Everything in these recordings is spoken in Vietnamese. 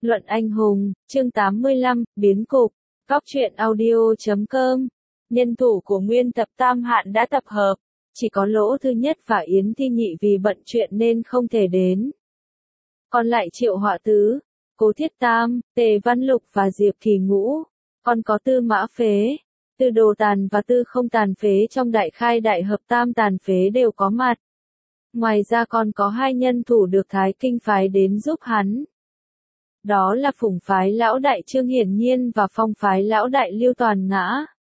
Luận anh hùng, chương 85, biến cục, Cóc truyện audio.com. Nhân thủ của nguyên tập Tam Hạn đã tập hợp, chỉ có Lỗ Thứ Nhất và Yến Thi Nhị vì bận chuyện nên không thể đến. Còn lại Triệu Họa Tứ, Cố Thiết Tam, Tề Văn Lục và Diệp Kỳ Ngũ, còn có Tư Mã Phế, Tư Đồ Tàn và Tư Không Tàn Phế trong đại khai đại hợp Tam Tàn Phế đều có mặt. Ngoài ra còn có hai nhân thủ được Thái Kinh phái đến giúp hắn. Đó là Phùng phái lão đại Trương Hiển Nhiên và Phong phái lão đại Lưu Toàn Ngã.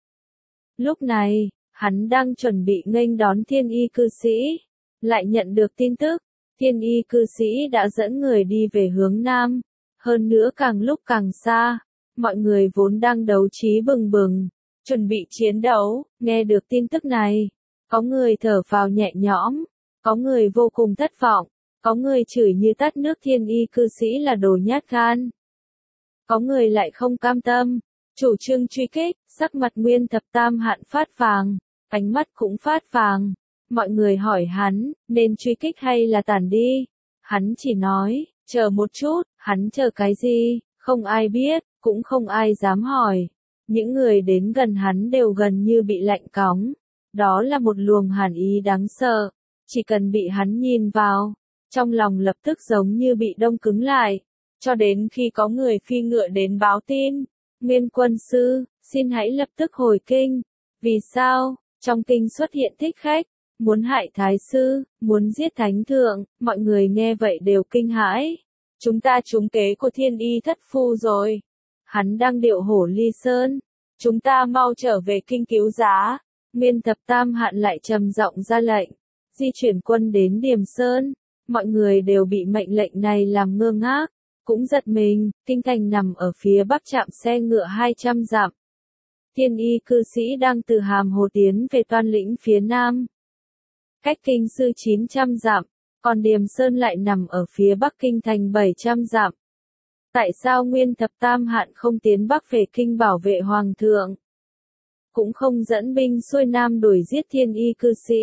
Lúc này, hắn đang chuẩn bị nghênh đón Thiên Y cư sĩ, lại nhận được tin tức, Thiên Y cư sĩ đã dẫn người đi về hướng Nam, hơn nữa càng lúc càng xa, mọi người vốn đang đấu trí bừng bừng, chuẩn bị chiến đấu, nghe được tin tức này, có người thở phào nhẹ nhõm, có người vô cùng thất vọng. Có người chửi như tát nước Thiên Y cư sĩ là đồ nhát gan. Có người lại không cam tâm, chủ trương truy kích, sắc mặt nguyên thập Tam Hạn phát vàng, ánh mắt cũng phát vàng. Mọi người hỏi hắn, nên truy kích hay là tản đi? Hắn chỉ nói, chờ một chút, hắn chờ cái gì, không ai biết, cũng không ai dám hỏi. Những người đến gần hắn đều gần như bị lạnh cóng. Đó là một luồng hàn ý đáng sợ, chỉ cần bị hắn nhìn vào. Trong lòng lập tức giống như bị đông cứng lại, cho đến khi có người phi ngựa đến báo tin, Nguyên quân sư, xin hãy lập tức hồi kinh. Vì sao? Trong kinh xuất hiện thích khách, muốn hại thái sư, muốn giết thánh thượng, mọi người nghe vậy đều kinh hãi. Chúng ta trúng kế của Thiên Y thất phu rồi. Hắn đang điệu hổ ly sơn. Chúng ta mau trở về kinh cứu giá. Nguyên thập Tam Hạn lại trầm giọng ra lệnh, di chuyển quân đến Điềm Sơn. Mọi người đều bị mệnh lệnh này làm ngơ ngác, cũng giật mình. Kinh thành nằm ở phía bắc trạm xe ngựa 200 dặm. Thiên Y cư sĩ đang từ Hàm Hồ tiến về Toan Lĩnh phía nam, cách kinh sư 900 dặm, còn Điềm Sơn lại nằm ở phía bắc kinh thành 700 dặm. Tại sao Nguyên thập Tam Hạn không tiến bắc về kinh bảo vệ hoàng thượng, cũng không dẫn binh xuôi nam đuổi giết Thiên Y cư sĩ,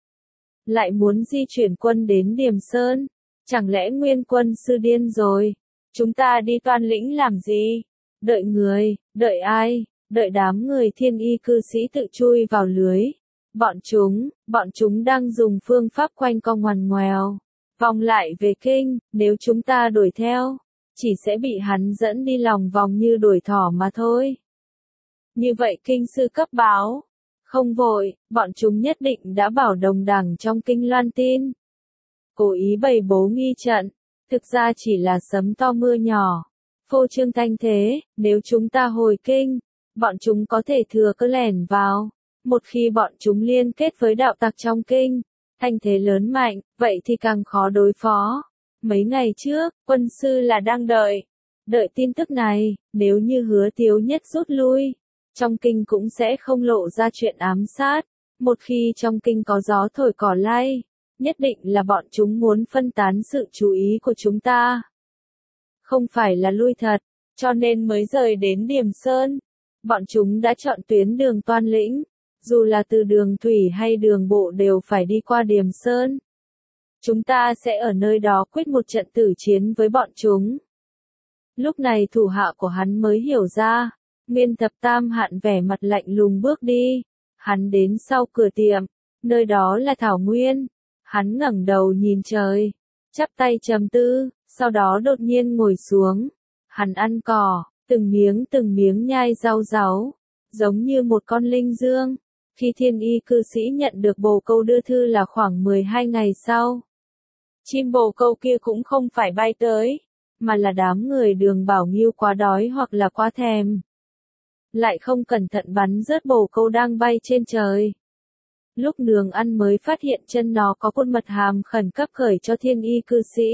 lại muốn di chuyển quân đến Điềm Sơn? Chẳng lẽ Nguyên quân sư điên rồi? Chúng ta đi Toan Lĩnh làm gì? Đợi người, đợi ai? Đợi đám người Thiên Y cư sĩ tự chui vào lưới. Bọn chúng đang dùng phương pháp quanh co ngoằn ngoèo, vòng lại về kinh. Nếu chúng ta đuổi theo, chỉ sẽ bị hắn dẫn đi lòng vòng như đuổi thỏ mà thôi. Như vậy kinh sư cấp báo. Không vội, bọn chúng nhất định đã bảo đồng đảng trong kinh loan tin. Cố ý bày bố nghi trận, thực ra chỉ là sấm to mưa nhỏ. Phô trương thanh thế, nếu chúng ta hồi kinh, bọn chúng có thể thừa cơ lẻn vào. Một khi bọn chúng liên kết với đạo tặc trong kinh, thanh thế lớn mạnh, vậy thì càng khó đối phó. Mấy ngày trước, quân sư là đang đợi tin tức này, nếu như Hứa Thiếu Nhất rút lui, trong kinh cũng sẽ không lộ ra chuyện ám sát. Một khi trong kinh có gió thổi cỏ lay, nhất định là bọn chúng muốn phân tán sự chú ý của chúng ta. Không phải là lui thật, cho nên mới rời đến Điềm Sơn. Bọn chúng đã chọn tuyến đường Toan Lĩnh, dù là từ đường thủy hay đường bộ đều phải đi qua Điềm Sơn. Chúng ta sẽ ở nơi đó quyết một trận tử chiến với bọn chúng. Lúc này thủ hạ của hắn mới hiểu ra. Nguyên thập Tam Hạn vẻ mặt lạnh lùng bước đi. Hắn đến sau cửa tiệm, nơi đó là thảo nguyên. Hắn ngẩng đầu nhìn trời, chắp tay trầm tư, sau đó đột nhiên ngồi xuống. Hắn ăn cỏ, từng miếng nhai rau ráu, giống như một con linh dương. Khi Thiên Y cư sĩ nhận được bồ câu đưa thư là khoảng 12 ngày sau. Chim bồ câu kia cũng không phải bay tới, mà là đám người Đường Bảo Nghiêu quá đói hoặc là quá thèm, lại không cẩn thận bắn rớt bồ câu đang bay trên trời. Lúc nướng ăn mới phát hiện chân nó có con mật hàm khẩn cấp gửi cho Thiên Y cư sĩ.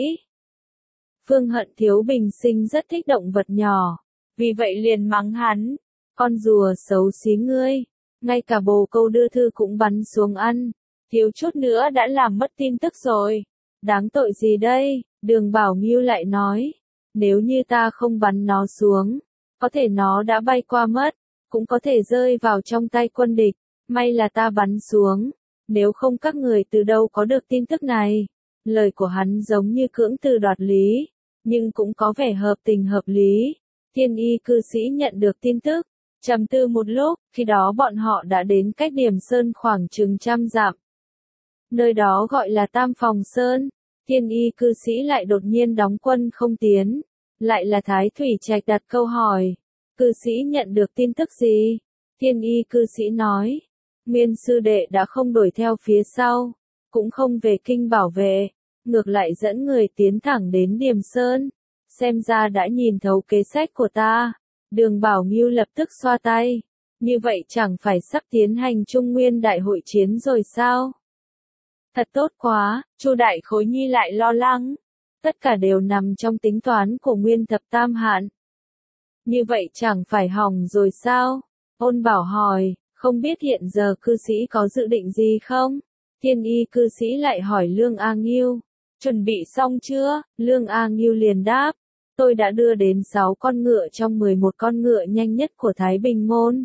Phương Hận Thiếu bình sinh rất thích động vật nhỏ, vì vậy liền mắng hắn, con rùa xấu xí ngươi, ngay cả bồ câu đưa thư cũng bắn xuống ăn, thiếu chút nữa đã làm mất tin tức rồi. Đáng tội gì đây? Đường Bảo Nghiêu lại nói, nếu như ta không bắn nó xuống, có thể nó đã bay qua mất, cũng có thể rơi vào trong tay quân địch. May là ta bắn xuống, nếu không các người từ đâu có được tin tức này. Lời của hắn giống như cưỡng từ đoạt lý. nhưng cũng có vẻ hợp tình hợp lý. Thiên y cư sĩ nhận được tin tức, trầm tư một lúc, khi đó bọn họ đã đến cách Điểm Sơn khoảng chừng 100 dặm. Nơi đó gọi là Tam Phòng Sơn. Thiên y cư sĩ lại đột nhiên đóng quân không tiến. Lại là Thái Thủy Trạch đặt câu hỏi. Cư sĩ nhận được tin tức gì? Thiên y cư sĩ nói. Nguyên sư đệ đã không đuổi theo phía sau, cũng không về kinh bảo vệ, ngược lại dẫn người tiến thẳng đến Điểm Sơn. Xem ra đã nhìn thấu kế sách của ta. Đường Bảo Ngưu lập tức xoa tay. Như vậy chẳng phải sắp tiến hành Trung Nguyên đại hội chiến rồi sao? Thật tốt quá, Chu Đại Khối Nhi lại lo lắng. Tất cả đều nằm trong tính toán của Nguyên Thập Tam Hạn. Như vậy chẳng phải hỏng rồi sao? Ôn Bảo hỏi, không biết hiện giờ cư sĩ có dự định gì không? Thiên y cư sĩ lại hỏi Lương A Ngưu. Chuẩn bị xong chưa? Lương A Ngưu liền đáp. Tôi đã đưa đến 6 con ngựa trong 11 con ngựa nhanh nhất của Thái Bình Môn.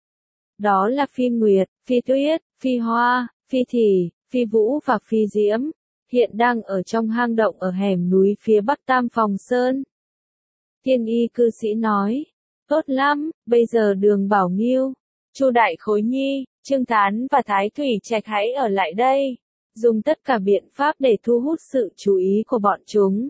Đó là Phi Nguyệt, Phi Tuyết, Phi Hoa, Phi Thỉ, Phi Vũ và Phi Diễm. Hiện đang ở trong hang động ở hẻm núi phía bắc Tam Phòng Sơn. Thiên y cư sĩ nói. Tốt lắm, bây giờ Đường Bảo Ngưu, Chu Đại Khối Nhi, Trương Thán và Thái Thủy Trạch hãy ở lại đây. Dùng tất cả biện pháp để thu hút sự chú ý của bọn chúng.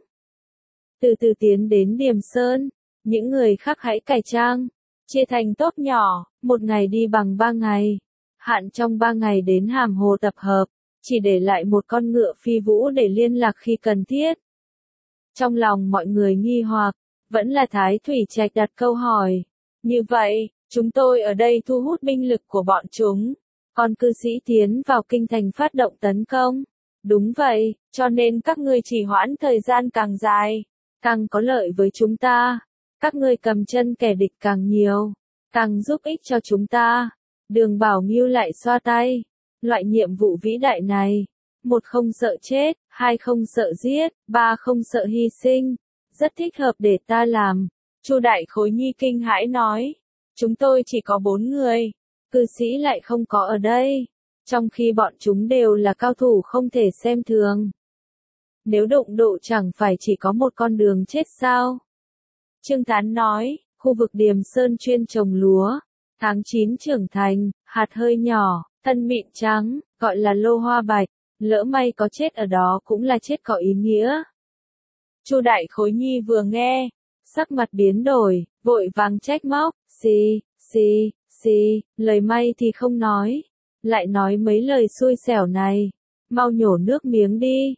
Từ từ tiến đến Điểm Sơn, những người khác hãy cải trang, chia thành tốp nhỏ, một ngày đi bằng 3 ngày. Hạn trong 3 ngày đến Hàm Hồ tập hợp, chỉ để lại một con ngựa Phi Vũ để liên lạc khi cần thiết. Trong lòng mọi người nghi hoặc, vẫn là Thái Thủy Trạch đặt câu hỏi. Như vậy, chúng tôi ở đây thu hút binh lực của bọn chúng, còn cư sĩ tiến vào kinh thành phát động tấn công. Đúng vậy, cho nên các ngươi trì hoãn thời gian càng dài, càng có lợi với chúng ta. Các ngươi cầm chân kẻ địch càng nhiều, càng giúp ích cho chúng ta. Đường Bảo Ngưu lại xoa tay. Loại nhiệm vụ vĩ đại này, 1 không sợ chết, 2 không sợ giết, 3 không sợ hy sinh, rất thích hợp để ta làm. Chu Đại Khối Nhi kinh hãi nói. Chúng tôi chỉ có 4 người, cư sĩ lại không có ở đây, trong khi bọn chúng đều là cao thủ không thể xem thường. Nếu đụng độ chẳng phải chỉ có một con đường chết sao? Trương Thán nói, khu vực Điểm Sơn chuyên trồng lúa, tháng 9 trưởng thành, hạt hơi nhỏ, thân mịn trắng, gọi là lô hoa bạch, lỡ may có chết ở đó cũng là chết có ý nghĩa. Chu Đại Khối Nhi vừa nghe, sắc mặt biến đổi, vội vàng trách móc, xì, lời may thì không nói, lại nói mấy lời xui xẻo này, mau nhổ nước miếng đi.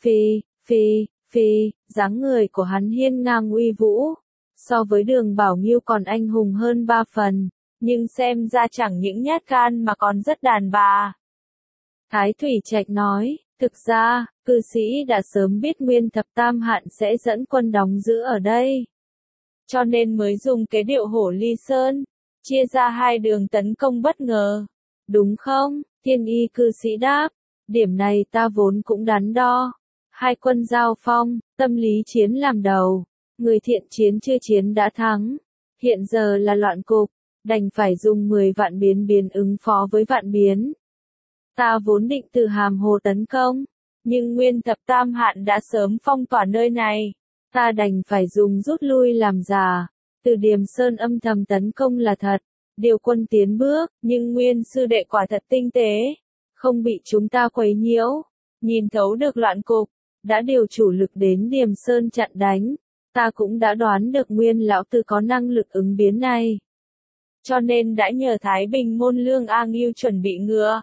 Phi, dáng người của hắn hiên ngang uy vũ, so với Đường Bảo Ngưu còn anh hùng hơn 3 phần, nhưng xem ra chẳng những nhát gan mà còn rất đàn bà. Thái Thủy Trạch nói, thực ra, cư sĩ đã sớm biết Nguyên Thập Tam Hạn sẽ dẫn quân đóng giữ ở đây, cho nên mới dùng cái điệu hổ ly sơn, chia ra 2 đường tấn công bất ngờ. Đúng không? Thiên y cư sĩ đáp, điểm này ta vốn cũng đắn đo. 2 quân giao phong, tâm lý chiến làm đầu, người thiện chiến chưa chiến đã thắng. Hiện giờ là loạn cục, đành phải dùng 10 vạn biến ứng phó với vạn biến. Ta vốn định từ Hàm Hồ tấn công, nhưng Nguyên Thập Tam Hạn đã sớm phong tỏa nơi này. Ta đành phải dùng rút lui làm giả, từ Điểm Sơn âm thầm tấn công là thật, điều quân tiến bước, nhưng Nguyên sư đệ quả thật tinh tế, không bị chúng ta quấy nhiễu, nhìn thấu được loạn cục, đã điều chủ lực đến Điểm Sơn chặn đánh, ta cũng đã đoán được Nguyên lão tử có năng lực ứng biến này. Cho nên đã nhờ Thái Bình Môn Lương A Ngưu chuẩn bị ngựa.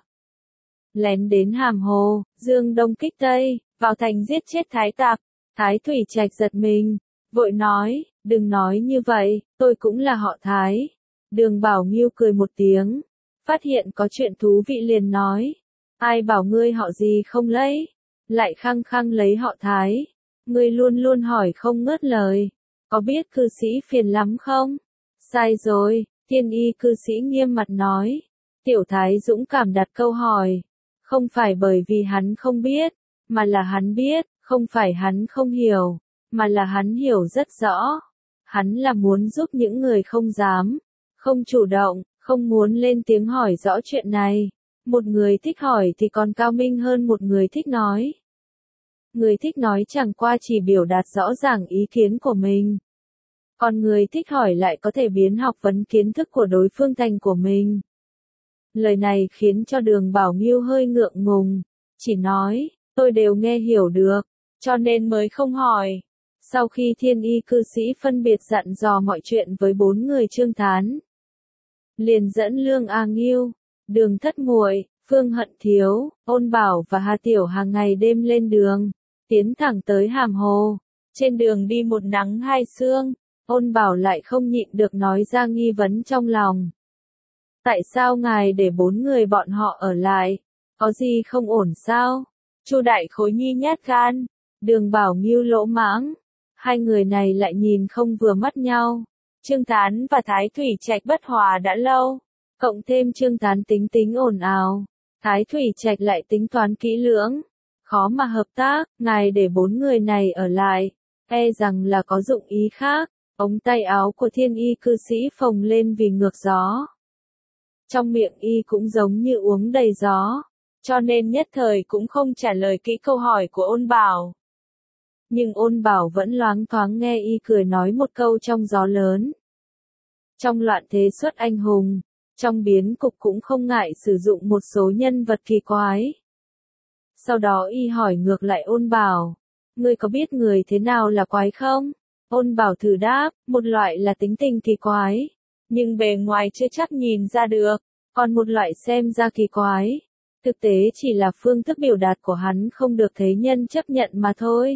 Lén đến Hàm Hồ, dương đông kích tây, vào thành giết chết Thái tặc. Thái Thủy Trạch giật mình, vội nói, đừng nói như vậy, tôi cũng là họ Thái. Đường Bảo Ngưu cười một tiếng, phát hiện có chuyện thú vị liền nói, ai bảo ngươi họ gì không lấy, lại khăng khăng lấy họ Thái. Ngươi luôn luôn hỏi không ngớt lời, có biết cư sĩ phiền lắm không? Sai rồi, Thiên y cư sĩ nghiêm mặt nói. Tiểu Thái dũng cảm đặt câu hỏi, không phải bởi vì hắn không biết, mà là hắn biết. Không phải hắn không hiểu, mà là hắn hiểu rất rõ. Hắn là muốn giúp những người không dám, không chủ động, không muốn lên tiếng hỏi rõ chuyện này. Một người thích hỏi thì còn cao minh hơn một người thích nói. Người thích nói chẳng qua chỉ biểu đạt rõ ràng ý kiến của mình. Còn người thích hỏi lại có thể biến học vấn kiến thức của đối phương thành của mình. Lời này khiến cho Đường Bảo Nghiêu hơi ngượng ngùng, chỉ nói, tôi đều nghe hiểu được, cho nên mới không hỏi. Sau khi Thiên Y cư sĩ phân biệt dặn dò mọi chuyện với 4 người Trương Thán, liền dẫn Lương A Nghiêu, Đường Thất Muội, Phương Hận Thiếu, Ôn Bảo và Hà Tiểu hàng ngày đêm lên đường, tiến thẳng tới Hàm Hồ. Trên đường đi một nắng hai sương, Ôn Bảo lại không nhịn được nói ra nghi vấn trong lòng. Tại sao ngài để 4 người bọn họ ở lại? Có gì không ổn sao? Chu Đại Khối Nhi nhát gan, Đường Bảo Nghiêu lỗ mãng. Hai người này lại nhìn không vừa mắt nhau. Trương Thán và Thái Thủy Trạch bất hòa đã lâu. Cộng thêm Trương Thán tính tính ồn ào. Thái Thủy Trạch lại tính toán kỹ lưỡng. Khó mà hợp tác, ngài để 4 người này ở lại. E rằng là có dụng ý khác. Ống tay áo của Thiên Y cư sĩ phồng lên vì ngược gió. Trong miệng y cũng giống như uống đầy gió. Cho nên nhất thời cũng không trả lời kỹ câu hỏi của Ôn Bảo. Nhưng Ôn Bảo vẫn loáng thoáng nghe y cười nói một câu trong gió lớn. Trong loạn thế xuất anh hùng, trong biến cục cũng không ngại sử dụng một số nhân vật kỳ quái. Sau đó y hỏi ngược lại Ôn Bảo, ngươi có biết người thế nào là quái không? Ôn Bảo thử đáp, một loại là tính tình kỳ quái, nhưng bề ngoài chưa chắc nhìn ra được, còn một loại xem ra kỳ quái. Thực tế chỉ là phương thức biểu đạt của hắn không được thế nhân chấp nhận mà thôi.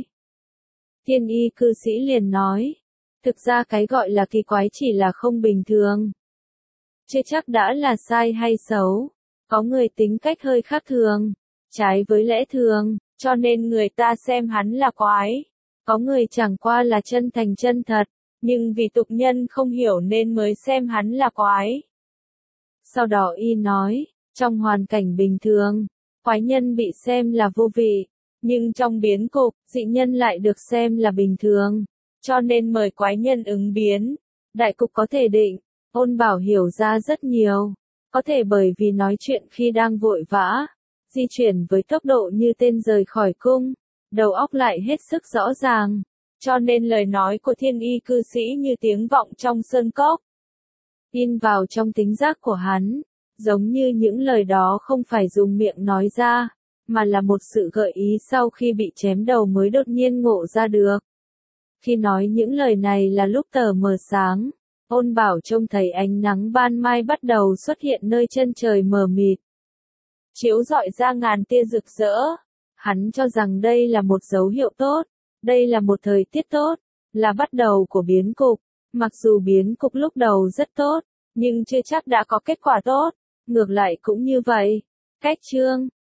Thiên Y cư sĩ liền nói, thực ra cái gọi là kỳ quái chỉ là không bình thường. Chưa chắc đã là sai hay xấu, có người tính cách hơi khác thường, trái với lẽ thường, cho nên người ta xem hắn là quái. Có người chẳng qua là chân thành chân thật, nhưng vì tục nhân không hiểu nên mới xem hắn là quái. Sau đó y nói, trong hoàn cảnh bình thường, quái nhân bị xem là vô vị, nhưng trong biến cục, dị nhân lại được xem là bình thường, cho nên mời quái nhân ứng biến, đại cục có thể định. Ôn Bảo hiểu ra rất nhiều, có thể bởi vì nói chuyện khi đang vội vã, di chuyển với tốc độ như tên rời khỏi cung, đầu óc lại hết sức rõ ràng, cho nên lời nói của Thiên Y cư sĩ như tiếng vọng trong sơn cốc, in vào trong tính giác của hắn, giống như những lời đó không phải dùng miệng nói ra, mà là một sự gợi ý sau khi bị chém đầu mới đột nhiên ngộ ra được. Khi nói những lời này là lúc tờ mờ sáng, Ôn Bảo trông thấy ánh nắng ban mai bắt đầu xuất hiện nơi chân trời mờ mịt, chiếu rọi ra ngàn tia rực rỡ. Hắn cho rằng đây là một dấu hiệu tốt, đây là một thời tiết tốt, là bắt đầu của biến cục. Mặc dù biến cục lúc đầu rất tốt, nhưng chưa chắc đã có kết quả tốt, ngược lại cũng như vậy. Cách chương